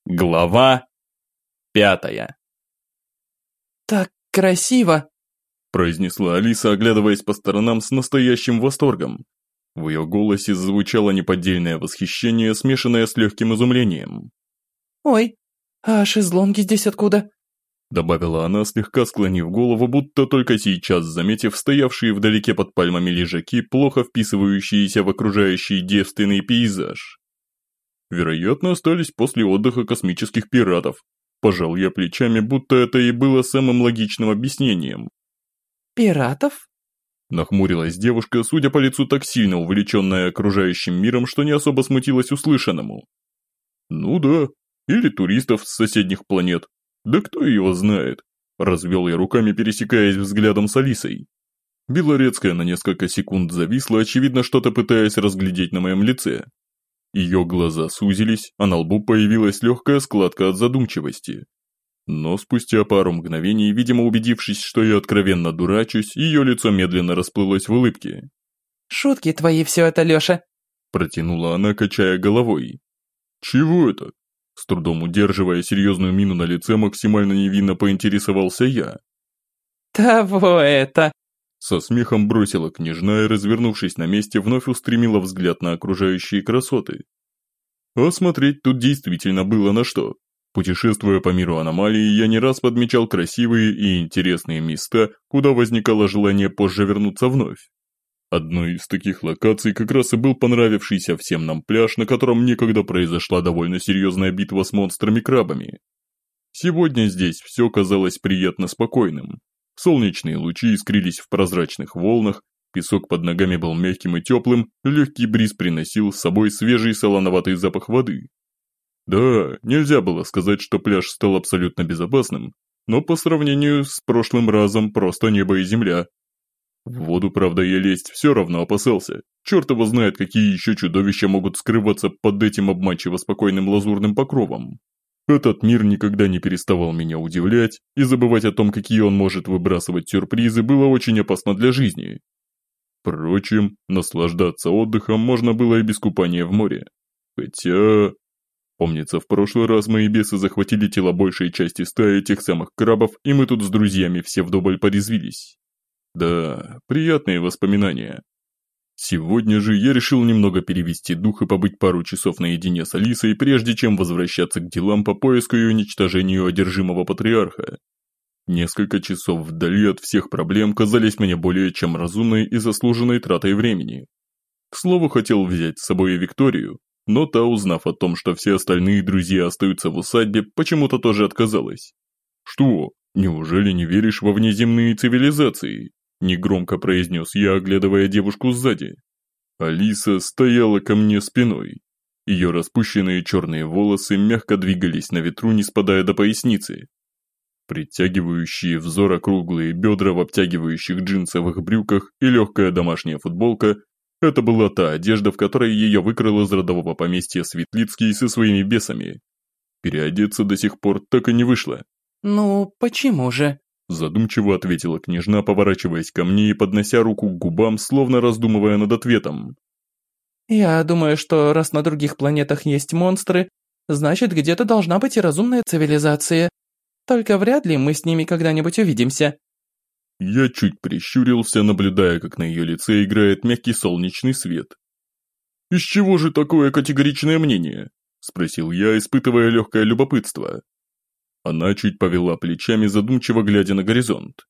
Глава 5. «Так красиво!» – произнесла Алиса, оглядываясь по сторонам с настоящим восторгом. В ее голосе звучало неподдельное восхищение, смешанное с легким изумлением. «Ой, а шезлонги здесь откуда?» Добавила она, слегка склонив голову, будто только сейчас заметив стоявшие вдалеке под пальмами лежаки, плохо вписывающиеся в окружающий девственный пейзаж. Вероятно, остались после отдыха космических пиратов. Пожал я плечами, будто это и было самым логичным объяснением. «Пиратов?» Нахмурилась девушка, судя по лицу так сильно увлеченная окружающим миром, что не особо смутилась услышанному. «Ну да, или туристов с соседних планет. Да кто его знает?» Развел я руками, пересекаясь взглядом с Алисой. Белорецкая на несколько секунд зависла, очевидно, что-то пытаясь разглядеть на моем лице. Ее глаза сузились, а на лбу появилась легкая складка от задумчивости. Но спустя пару мгновений, видимо убедившись, что я откровенно дурачусь, ее лицо медленно расплылось в улыбке. «Шутки твои все это, Леша!» Протянула она, качая головой. «Чего это?» С трудом удерживая серьезную мину на лице, максимально невинно поинтересовался я. «Того это!» Со смехом бросила княжна и, развернувшись на месте, вновь устремила взгляд на окружающие красоты. А смотреть тут действительно было на что. Путешествуя по миру аномалий, я не раз подмечал красивые и интересные места, куда возникало желание позже вернуться вновь. Одной из таких локаций как раз и был понравившийся всем нам пляж, на котором некогда произошла довольно серьезная битва с монстрами-крабами. Сегодня здесь все казалось приятно спокойным. Солнечные лучи искрились в прозрачных волнах, песок под ногами был мягким и теплым, легкий бриз приносил с собой свежий солоноватый запах воды. Да, нельзя было сказать, что пляж стал абсолютно безопасным, но по сравнению с прошлым разом просто небо и земля. В воду, правда, я лезть все равно опасался. Черт его знает, какие еще чудовища могут скрываться под этим обманчиво спокойным лазурным покровом. Этот мир никогда не переставал меня удивлять, и забывать о том, какие он может выбрасывать сюрпризы, было очень опасно для жизни. Впрочем, наслаждаться отдыхом можно было и без купания в море. Хотя... Помнится, в прошлый раз мои бесы захватили тела большей части стаи тех самых крабов, и мы тут с друзьями все вдоволь порезвились. Да, приятные воспоминания. Сегодня же я решил немного перевести дух и побыть пару часов наедине с Алисой, прежде чем возвращаться к делам по поиску и уничтожению одержимого патриарха. Несколько часов вдали от всех проблем казались мне более чем разумной и заслуженной тратой времени. К слову, хотел взять с собой и Викторию, но та, узнав о том, что все остальные друзья остаются в усадьбе, почему-то тоже отказалась. «Что, неужели не веришь во внеземные цивилизации?» Негромко произнес я, оглядывая девушку сзади. Алиса стояла ко мне спиной. Ее распущенные черные волосы мягко двигались на ветру, не спадая до поясницы. Притягивающие взор округлые бедра в обтягивающих джинсовых брюках и легкая домашняя футболка – это была та одежда, в которой ее выкрал из родового поместья Светлицкий со своими бесами. Переодеться до сих пор так и не вышло. «Ну, почему же?» Задумчиво ответила княжна, поворачиваясь ко мне и поднося руку к губам, словно раздумывая над ответом. «Я думаю, что раз на других планетах есть монстры, значит, где-то должна быть и разумная цивилизация. Только вряд ли мы с ними когда-нибудь увидимся». Я чуть прищурился, наблюдая, как на ее лице играет мягкий солнечный свет. «Из чего же такое категоричное мнение?» – спросил я, испытывая легкое любопытство. Она чуть повела плечами, задумчиво глядя на горизонт.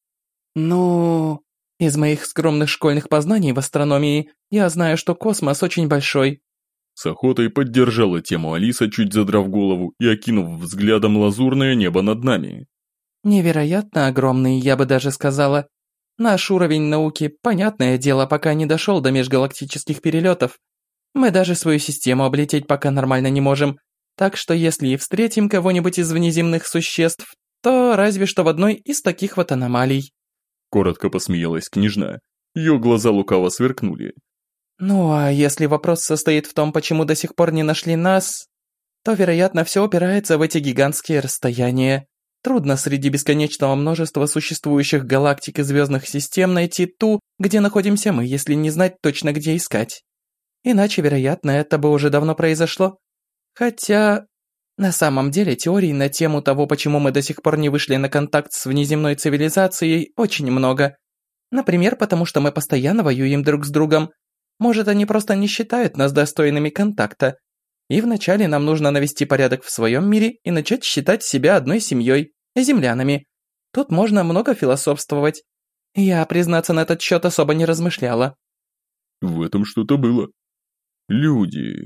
«Ну, из моих скромных школьных познаний в астрономии я знаю, что космос очень большой». С охотой поддержала тему Алиса, чуть задрав голову и окинув взглядом лазурное небо над нами. «Невероятно огромный, я бы даже сказала. Наш уровень науки, понятное дело, пока не дошел до межгалактических перелетов. Мы даже свою систему облететь пока нормально не можем. Так что если и встретим кого-нибудь из внеземных существ, то разве что в одной из таких вот аномалий». Коротко посмеялась княжна. Ее глаза лукаво сверкнули. «Ну а если вопрос состоит в том, почему до сих пор не нашли нас, то, вероятно, все упирается в эти гигантские расстояния. Трудно среди бесконечного множества существующих галактик и звездных систем найти ту, где находимся мы, если не знать точно, где искать. Иначе, вероятно, это бы уже давно произошло. Хотя На самом деле, теорий на тему того, почему мы до сих пор не вышли на контакт с внеземной цивилизацией, очень много. Например, потому что мы постоянно воюем друг с другом. Может, они просто не считают нас достойными контакта. И вначале нам нужно навести порядок в своем мире и начать считать себя одной семьей, землянами. Тут можно много философствовать. Я, признаться, на этот счет особо не размышляла. В этом что-то было. Люди,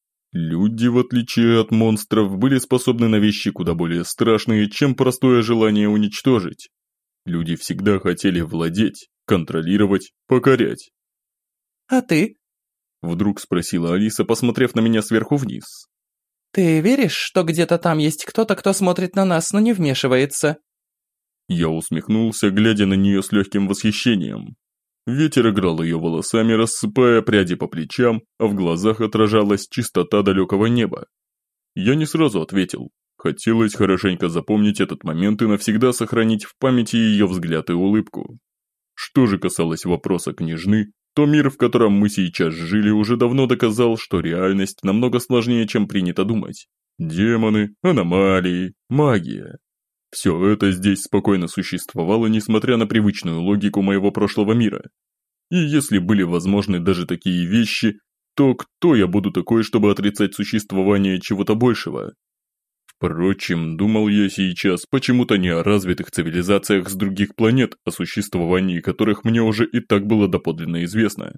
в отличие от монстров, были способны на вещи куда более страшные, чем простое желание уничтожить. Люди всегда хотели владеть, контролировать, покорять. «А ты?» – вдруг спросила Алиса, посмотрев на меня сверху вниз. «Ты веришь, что где-то там есть кто-то, кто смотрит на нас, но не вмешивается?» Я усмехнулся, глядя на нее с легким восхищением. Ветер играл ее волосами, рассыпая пряди по плечам, а в глазах отражалась чистота далекого неба. Я не сразу ответил. Хотелось хорошенько запомнить этот момент и навсегда сохранить в памяти ее взгляд и улыбку. Что же касалось вопроса княжны, то мир, в котором мы сейчас жили, уже давно доказал, что реальность намного сложнее, чем принято думать. Демоны, аномалии, магия. Все это здесь спокойно существовало, несмотря на привычную логику моего прошлого мира. И если были возможны даже такие вещи, то кто я буду такой, чтобы отрицать существование чего-то большего? Впрочем, думал я сейчас почему-то не о развитых цивилизациях с других планет, о существовании которых мне уже и так было доподлинно известно.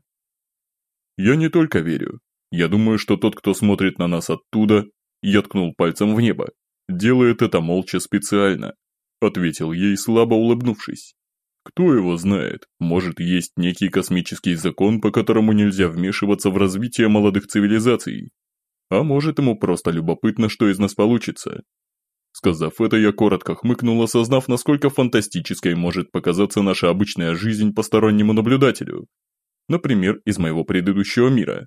Я не только верю. Я думаю, что тот, кто смотрит на нас оттуда, я ткнул пальцем в небо, делает это молча специально, ответил ей, слабо улыбнувшись. Кто его знает, может, есть некий космический закон, по которому нельзя вмешиваться в развитие молодых цивилизаций. А может, ему просто любопытно, что из нас получится. Сказав это, я коротко хмыкнул, осознав, насколько фантастической может показаться наша обычная жизнь постороннему наблюдателю. Например, из моего предыдущего мира.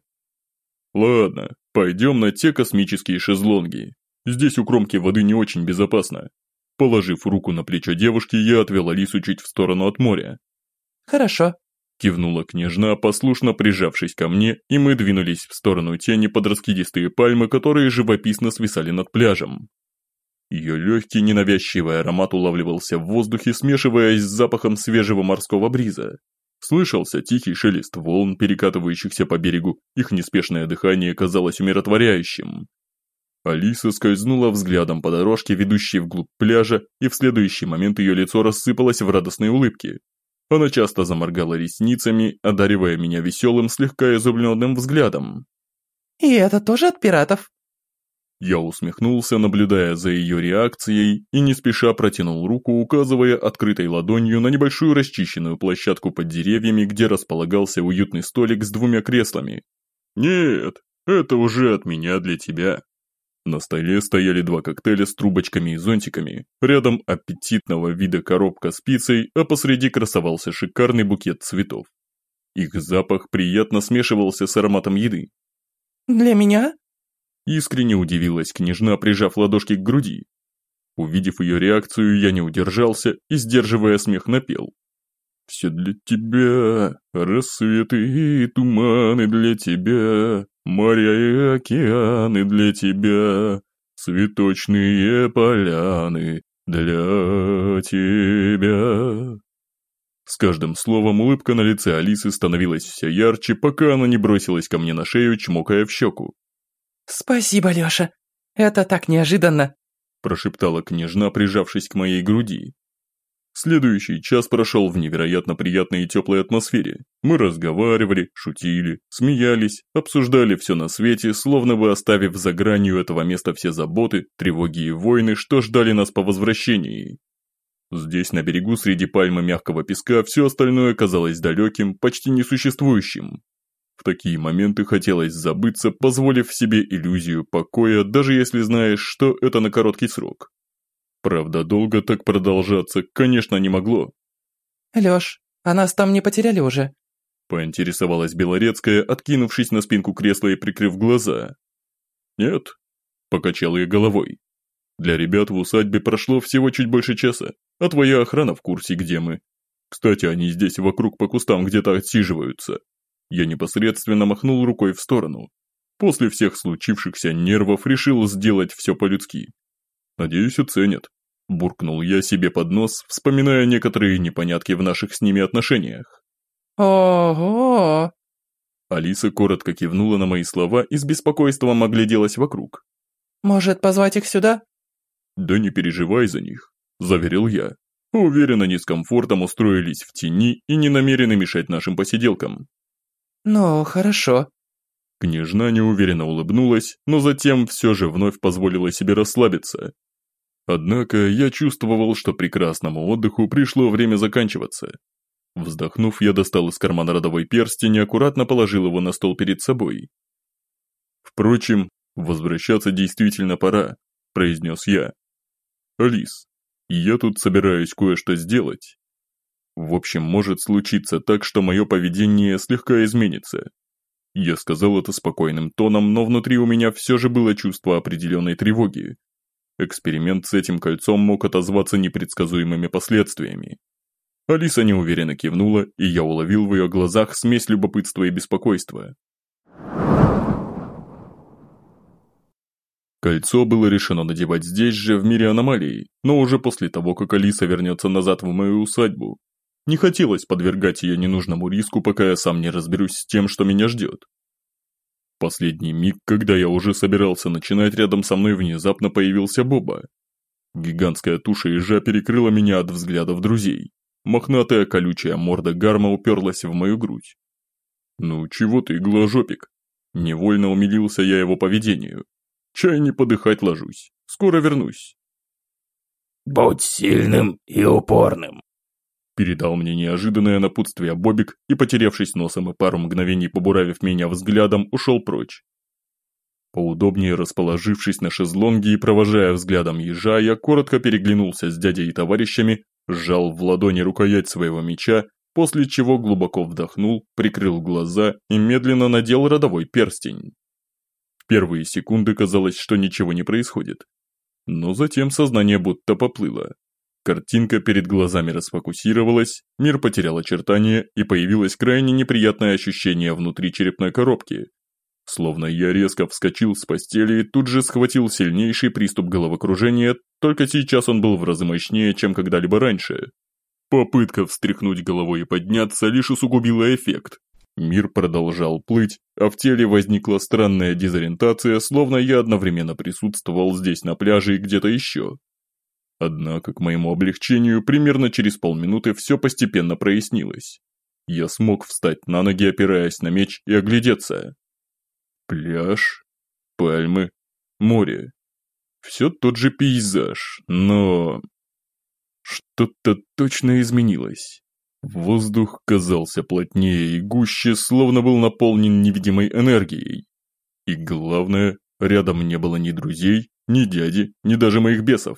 Ладно, пойдем на те космические шезлонги. Здесь у кромки воды не очень безопасно. Положив руку на плечо девушки, я отвел Алису чуть в сторону от моря. «Хорошо», – кивнула княжна, послушно прижавшись ко мне, и мы двинулись в сторону тени под раскидистые пальмы, которые живописно свисали над пляжем. Ее легкий ненавязчивый аромат улавливался в воздухе, смешиваясь с запахом свежего морского бриза. Слышался тихий шелест волн, перекатывающихся по берегу, их неспешное дыхание казалось умиротворяющим. Алиса скользнула взглядом по дорожке, ведущей вглубь пляжа, и в следующий момент ее лицо рассыпалось в радостной улыбке. Она часто заморгала ресницами, одаривая меня веселым, слегка изумленным взглядом. «И это тоже от пиратов?» Я усмехнулся, наблюдая за ее реакцией, и не спеша протянул руку, указывая открытой ладонью на небольшую расчищенную площадку под деревьями, где располагался уютный столик с двумя креслами. «Нет, это уже от меня для тебя». На столе стояли два коктейля с трубочками и зонтиками, рядом аппетитного вида коробка с пиццей, а посреди красовался шикарный букет цветов. Их запах приятно смешивался с ароматом еды. «Для меня?» Искренне удивилась княжна, прижав ладошки к груди. Увидев ее реакцию, я не удержался и, сдерживая смех, напел. «Все для тебя, рассветы и туманы для тебя, моря и океаны для тебя, цветочные поляны для тебя». С каждым словом улыбка на лице Алисы становилась все ярче, пока она не бросилась ко мне на шею, чмокая в щеку. «Спасибо, Лёша, это так неожиданно», прошептала княжна, прижавшись к моей груди. Следующий час прошел в невероятно приятной и теплой атмосфере. Мы разговаривали, шутили, смеялись, обсуждали все на свете, словно бы оставив за гранью этого места все заботы, тревоги и войны, что ждали нас по возвращении. Здесь, на берегу, среди пальмы мягкого песка, все остальное казалось далеким, почти несуществующим. В такие моменты хотелось забыться, позволив себе иллюзию покоя, даже если знаешь, что это на короткий срок. Правда, долго так продолжаться, конечно, не могло. «Лёш, а нас там не потеряли уже?» Поинтересовалась Белорецкая, откинувшись на спинку кресла и прикрыв глаза. «Нет», – покачал я головой. «Для ребят в усадьбе прошло всего чуть больше часа, а твоя охрана в курсе, где мы. Кстати, они здесь вокруг по кустам где-то отсиживаются». Я непосредственно махнул рукой в сторону. После всех случившихся нервов решил сделать все по-людски. Надеюсь, оценят. Буркнул я себе под нос, вспоминая некоторые непонятки в наших с ними отношениях. Ого! Алиса коротко кивнула на мои слова и с беспокойством огляделась вокруг. Может, позвать их сюда? Да не переживай за них, заверил я. Уверен, они с комфортом устроились в тени и не намерены мешать нашим посиделкам. Ну, хорошо. Княжна неуверенно улыбнулась, но затем все же вновь позволила себе расслабиться. Однако я чувствовал, что прекрасному отдыху пришло время заканчиваться. Вздохнув, я достал из кармана родовой перстень и аккуратно положил его на стол перед собой. «Впрочем, возвращаться действительно пора», – произнес я. «Алис, я тут собираюсь кое-что сделать. В общем, может случиться так, что мое поведение слегка изменится». Я сказал это спокойным тоном, но внутри у меня все же было чувство определенной тревоги. Эксперимент с этим кольцом мог отозваться непредсказуемыми последствиями. Алиса неуверенно кивнула, и я уловил в ее глазах смесь любопытства и беспокойства. Кольцо было решено надевать здесь же, в мире аномалий, но уже после того, как Алиса вернется назад в мою усадьбу. Не хотелось подвергать ее ненужному риску, пока я сам не разберусь с тем, что меня ждет. В последний миг, когда я уже собирался начинать, рядом со мной внезапно появился Боба. Гигантская туша ежа перекрыла меня от взглядов друзей. Мохнатая колючая морда гарма уперлась в мою грудь. «Ну чего ты, игложопик?» Невольно умилился я его поведению. «Чай не подыхать ложусь. Скоро вернусь». «Будь сильным и упорным», передал мне неожиданное напутствие Бобик и, потерявшись носом и пару мгновений побуравив меня взглядом, ушел прочь. Поудобнее расположившись на шезлонге и провожая взглядом ежа, я коротко переглянулся с дядей и товарищами, сжал в ладони рукоять своего меча, после чего глубоко вдохнул, прикрыл глаза и медленно надел родовой перстень. В первые секунды казалось, что ничего не происходит. Но затем сознание будто поплыло. Картинка перед глазами расфокусировалась, мир потерял очертания и появилось крайне неприятное ощущение внутри черепной коробки. Словно я резко вскочил с постели и тут же схватил сильнейший приступ головокружения, только сейчас он был в разы мощнее, чем когда-либо раньше. Попытка встряхнуть головой и подняться лишь усугубила эффект. Мир продолжал плыть, а в теле возникла странная дезориентация, словно я одновременно присутствовал здесь на пляже и где-то еще. Однако, к моему облегчению, примерно через полминуты все постепенно прояснилось. Я смог встать на ноги, опираясь на меч, и оглядеться. Пляж, пальмы, море. Все тот же пейзаж, но... Что-то точно изменилось. Воздух казался плотнее и гуще, словно был наполнен невидимой энергией. И главное, рядом не было ни друзей, ни дяди, ни даже моих бесов.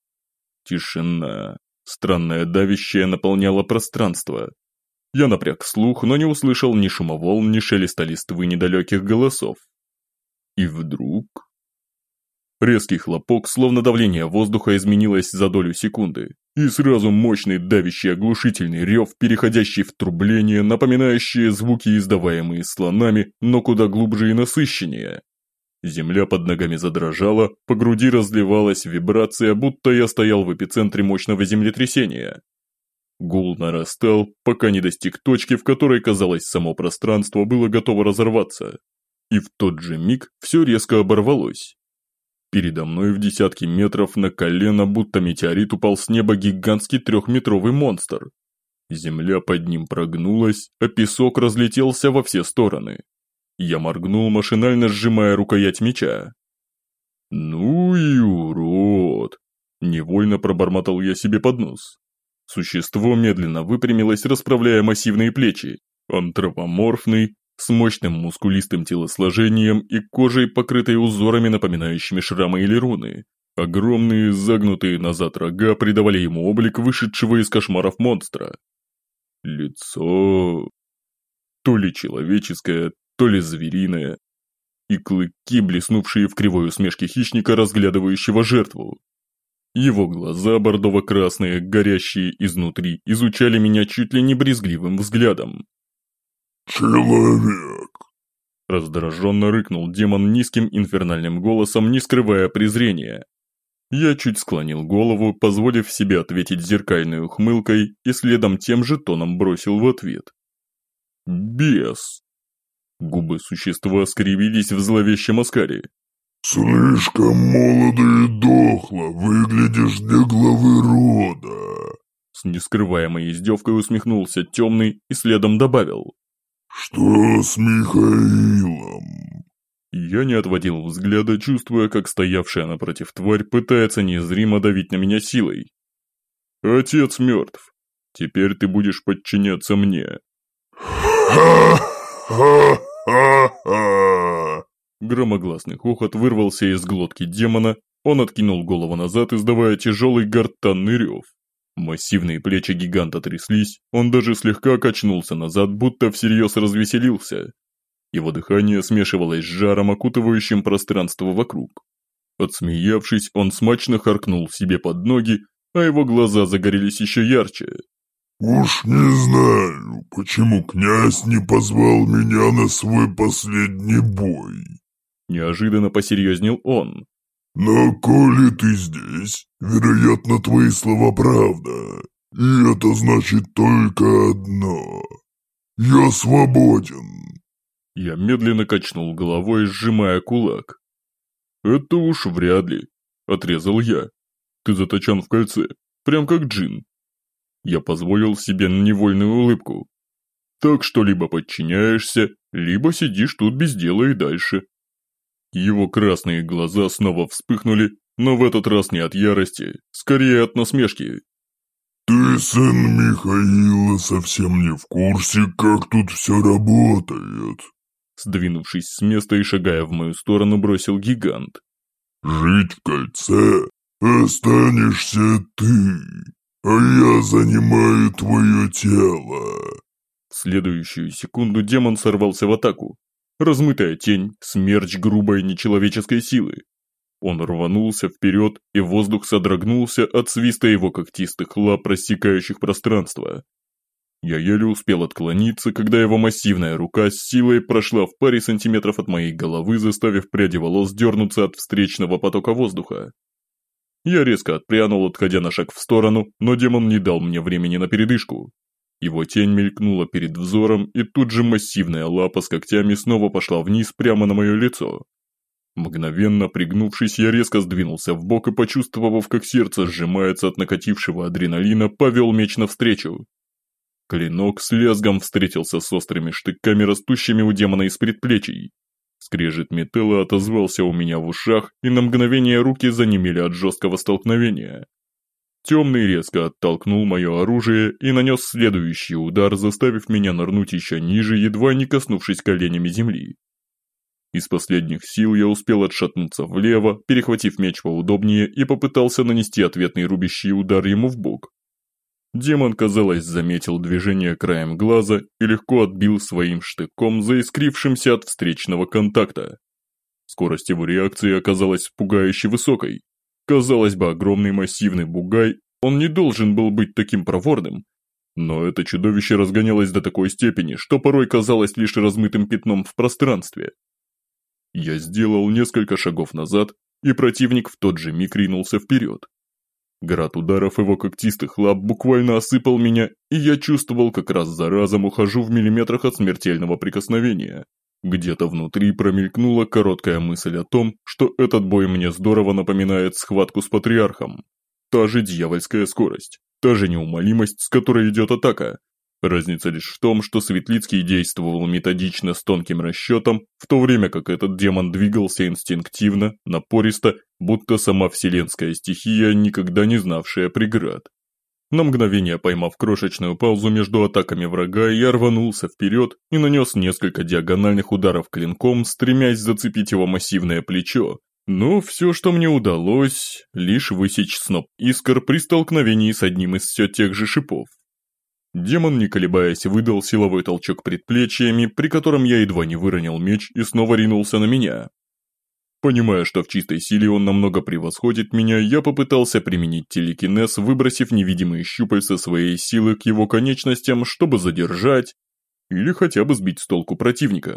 Тишина, странная давящая, наполняла пространство. Я напряг слух, но не услышал ни шума волн, ни шелеста листвы, ни далеких голосов. И вдруг... Резкий хлопок, словно давление воздуха, изменилось за долю секунды. И сразу мощный давящий оглушительный рев, переходящий в трубление, напоминающие звуки, издаваемые слонами, но куда глубже и насыщеннее. Земля под ногами задрожала, по груди разливалась вибрация, будто я стоял в эпицентре мощного землетрясения. Гул нарастал, пока не достиг точки, в которой, казалось, само пространство было готово разорваться. И в тот же миг все резко оборвалось. Передо мной в десятки метров на колено, будто метеорит, упал с неба гигантский 3-метровый монстр. Земля под ним прогнулась, а песок разлетелся во все стороны. Я моргнул, машинально сжимая рукоять меча. «Ну и урод!» Невольно пробормотал я себе под нос. Существо медленно выпрямилось, расправляя массивные плечи. Антропоморфный, с мощным мускулистым телосложением и кожей, покрытой узорами, напоминающими шрамы или руны. Огромные, загнутые назад рога придавали ему облик вышедшего из кошмаров монстра. Лицо... то ли человеческое, то ли звериное. И клыки, блеснувшие в кривой усмешке хищника, разглядывающего жертву. Его глаза, бордово-красные, горящие изнутри, изучали меня чуть ли не брезгливым взглядом. «Человек!» Раздраженно рыкнул демон низким инфернальным голосом, не скрывая презрения. Я чуть склонил голову, позволив себе ответить зеркальной ухмылкой, и следом тем же тоном бросил в ответ. «Бес!» Губы существа скривились в зловещем оскале. «Слишком молодо и дохло выглядишь для главы рода!» С нескрываемой издевкой усмехнулся темный и следом добавил. «Что с Михаилом?» Я не отводил взгляда, чувствуя, как стоявшая напротив тварь пытается незримо давить на меня силой. «Отец мертв. Теперь ты будешь подчиняться мне». «Ха-ха-ха-ха!» Громогласный хохот вырвался из глотки демона, он откинул голову назад, издавая тяжелый гортанный рев. Массивные плечи гиганта тряслись, он даже слегка качнулся назад, будто всерьез развеселился. Его дыхание смешивалось с жаром, окутывающим пространство вокруг. Отсмеявшись, он смачно харкнул себе под ноги, а его глаза загорелись еще ярче. «Уж не знаю, почему князь не позвал меня на свой последний бой». Неожиданно посерьезнел он. «Но коли ты здесь, вероятно, твои слова правда. И это значит только одно. Я свободен». Я медленно качнул головой, сжимая кулак. «Это уж вряд ли», – отрезал я. «Ты заточен в кольце, прям как джин». Я позволил себе невольную улыбку. «Так что либо подчиняешься, либо сидишь тут без дела и дальше». Его красные глаза снова вспыхнули, но в этот раз не от ярости, скорее от насмешки. «Ты, сын Михаила, совсем не в курсе, как тут все работает». Сдвинувшись с места и шагая в мою сторону, бросил гигант. «Жить в кольце останешься ты, а я занимаю твое тело». В следующую секунду демон сорвался в атаку. Размытая тень, смерч грубой нечеловеческой силы. Он рванулся вперед, и воздух содрогнулся от свиста его когтистых лап, рассекающих пространство. Я еле успел отклониться, когда его массивная рука с силой прошла в паре сантиметров от моей головы, заставив пряди волос дернуться от встречного потока воздуха. Я резко отпрянул, отходя на шаг в сторону, но демон не дал мне времени на передышку. Его тень мелькнула перед взором, и тут же массивная лапа с когтями снова пошла вниз прямо на мое лицо. Мгновенно пригнувшись, я резко сдвинулся вбок и, почувствовав, как сердце сжимается от накатившего адреналина, повел меч навстречу. Клинок с лязгом встретился с острыми штыками, растущими у демона из предплечий. Скрежет металла отозвался у меня в ушах, и на мгновение руки занемели от жесткого столкновения. Темный резко оттолкнул мое оружие и нанес следующий удар, заставив меня нырнуть еще ниже, едва не коснувшись коленями земли. Из последних сил я успел отшатнуться влево, перехватив меч поудобнее, и попытался нанести ответный рубящий удар ему в бок. Демон, казалось, заметил движение краем глаза и легко отбил своим штыком, заискрившимся от встречного контакта. Скорость его реакции оказалась пугающе высокой. Казалось бы, огромный массивный бугай, он не должен был быть таким проворным. Но это чудовище разгонялось до такой степени, что порой казалось лишь размытым пятном в пространстве. Я сделал несколько шагов назад, и противник в тот же миг ринулся вперед. Град ударов его когтистых лап буквально осыпал меня, и я чувствовал, как раз за разом ухожу в миллиметрах от смертельного прикосновения. Где-то внутри промелькнула короткая мысль о том, что этот бой мне здорово напоминает схватку с патриархом. Та же дьявольская скорость, та же неумолимость, с которой идет атака. Разница лишь в том, что Светлицкий действовал методично с тонким расчетом, в то время как этот демон двигался инстинктивно, напористо, будто сама вселенская стихия, никогда не знавшая преград. На мгновение поймав крошечную паузу между атаками врага, я рванулся вперед и нанес несколько диагональных ударов клинком, стремясь зацепить его массивное плечо. Но все, что мне удалось, лишь высечь сноп искр при столкновении с одним из все тех же шипов. Демон, не колебаясь, выдал силовой толчок предплечьями, при котором я едва не выронил меч и снова ринулся на меня. Понимая, что в чистой силе он намного превосходит меня, я попытался применить телекинез, выбросив невидимые щупальца своей силы к его конечностям, чтобы задержать или хотя бы сбить с толку противника.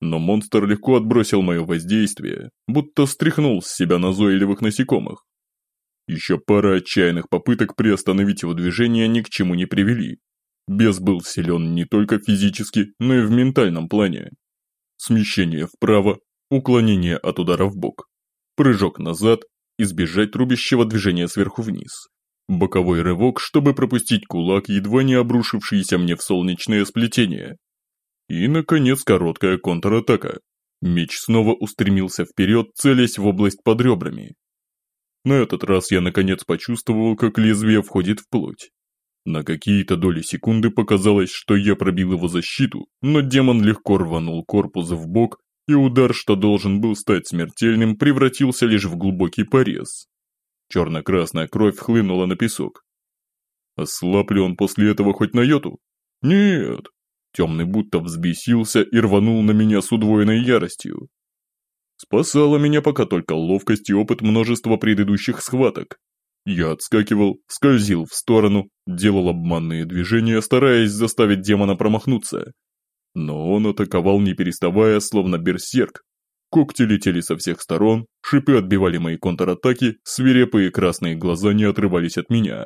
Но монстр легко отбросил мое воздействие, будто стряхнул с себя назойливых насекомых. Еще пара отчаянных попыток приостановить его движение ни к чему не привели. Бес был силен не только физически, но и в ментальном плане. Смещение вправо, уклонение от удара в бок, прыжок назад, избежать рубящего движения сверху вниз, боковой рывок, чтобы пропустить кулак, едва не обрушившийся мне в солнечное сплетение. И, наконец, короткая контратака. Меч снова устремился вперед, целясь в область под ребрами. На этот раз я наконец почувствовал, как лезвие входит в плоть. На какие-то доли секунды показалось, что я пробил его защиту, но демон легко рванул корпус в бок, и удар, что должен был стать смертельным, превратился лишь в глубокий порез. Черно-красная кровь хлынула на песок. Ослаб ли он после этого хоть на йоту? Нет. Темный будто взбесился и рванул на меня с удвоенной яростью. Спасала меня пока только ловкость и опыт множества предыдущих схваток. Я отскакивал, скользил в сторону, делал обманные движения, стараясь заставить демона промахнуться. Но он атаковал не переставая, словно берсерк. Когти летели со всех сторон, шипы отбивали мои контратаки, свирепые красные глаза не отрывались от меня.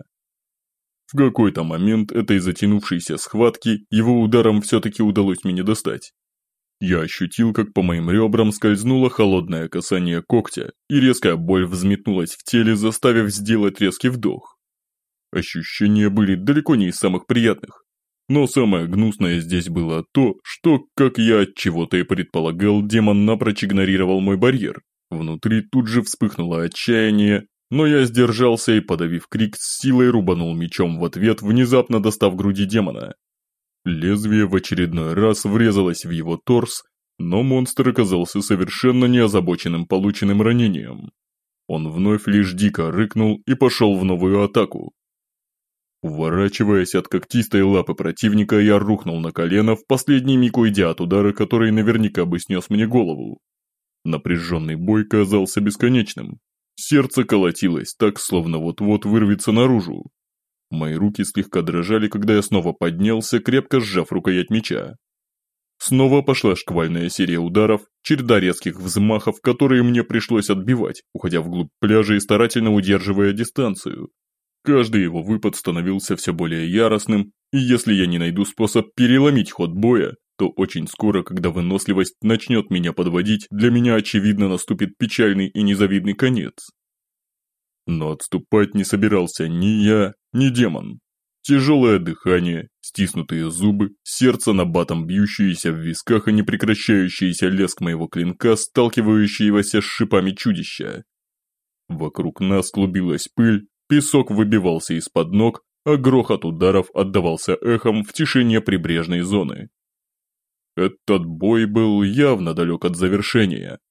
В какой-то момент этой затянувшейся схватки его ударом все-таки удалось меня достать. Я ощутил, как по моим ребрам скользнуло холодное касание когтя, и резкая боль взметнулась в теле, заставив сделать резкий вдох. Ощущения были далеко не из самых приятных. Но самое гнусное здесь было то, что, как я от чего-то и предполагал, демон напрочь игнорировал мой барьер. Внутри тут же вспыхнуло отчаяние, но я сдержался и, подавив крик, с силой рубанул мечом в ответ, внезапно достав груди демона. Лезвие в очередной раз врезалось в его торс, но монстр оказался совершенно не озабоченным полученным ранением. Он вновь лишь дико рыкнул и пошел в новую атаку. Уворачиваясь от когтистой лапы противника, я рухнул на колено, в последний миг уйдя от удара, который наверняка бы снес мне голову. Напряженный бой казался бесконечным. Сердце колотилось так, словно вот-вот вырвется наружу. Мои руки слегка дрожали, когда я снова поднялся, крепко сжав рукоять меча. Снова пошла шквальная серия ударов, череда резких взмахов, которые мне пришлось отбивать, уходя вглубь пляжа и старательно удерживая дистанцию. Каждый его выпад становился все более яростным, и если я не найду способ переломить ход боя, то очень скоро, когда выносливость начнет меня подводить, для меня очевидно наступит печальный и незавидный конец. Но отступать не собирался ни я, ни демон. Тяжелое дыхание, стиснутые зубы, сердце набатом бьющееся в висках и непрекращающийся лязг моего клинка, сталкивающегося с шипами чудища. Вокруг нас клубилась пыль, песок выбивался из-под ног, а грохот ударов отдавался эхом в тишине прибрежной зоны. Этот бой был явно далек от завершения.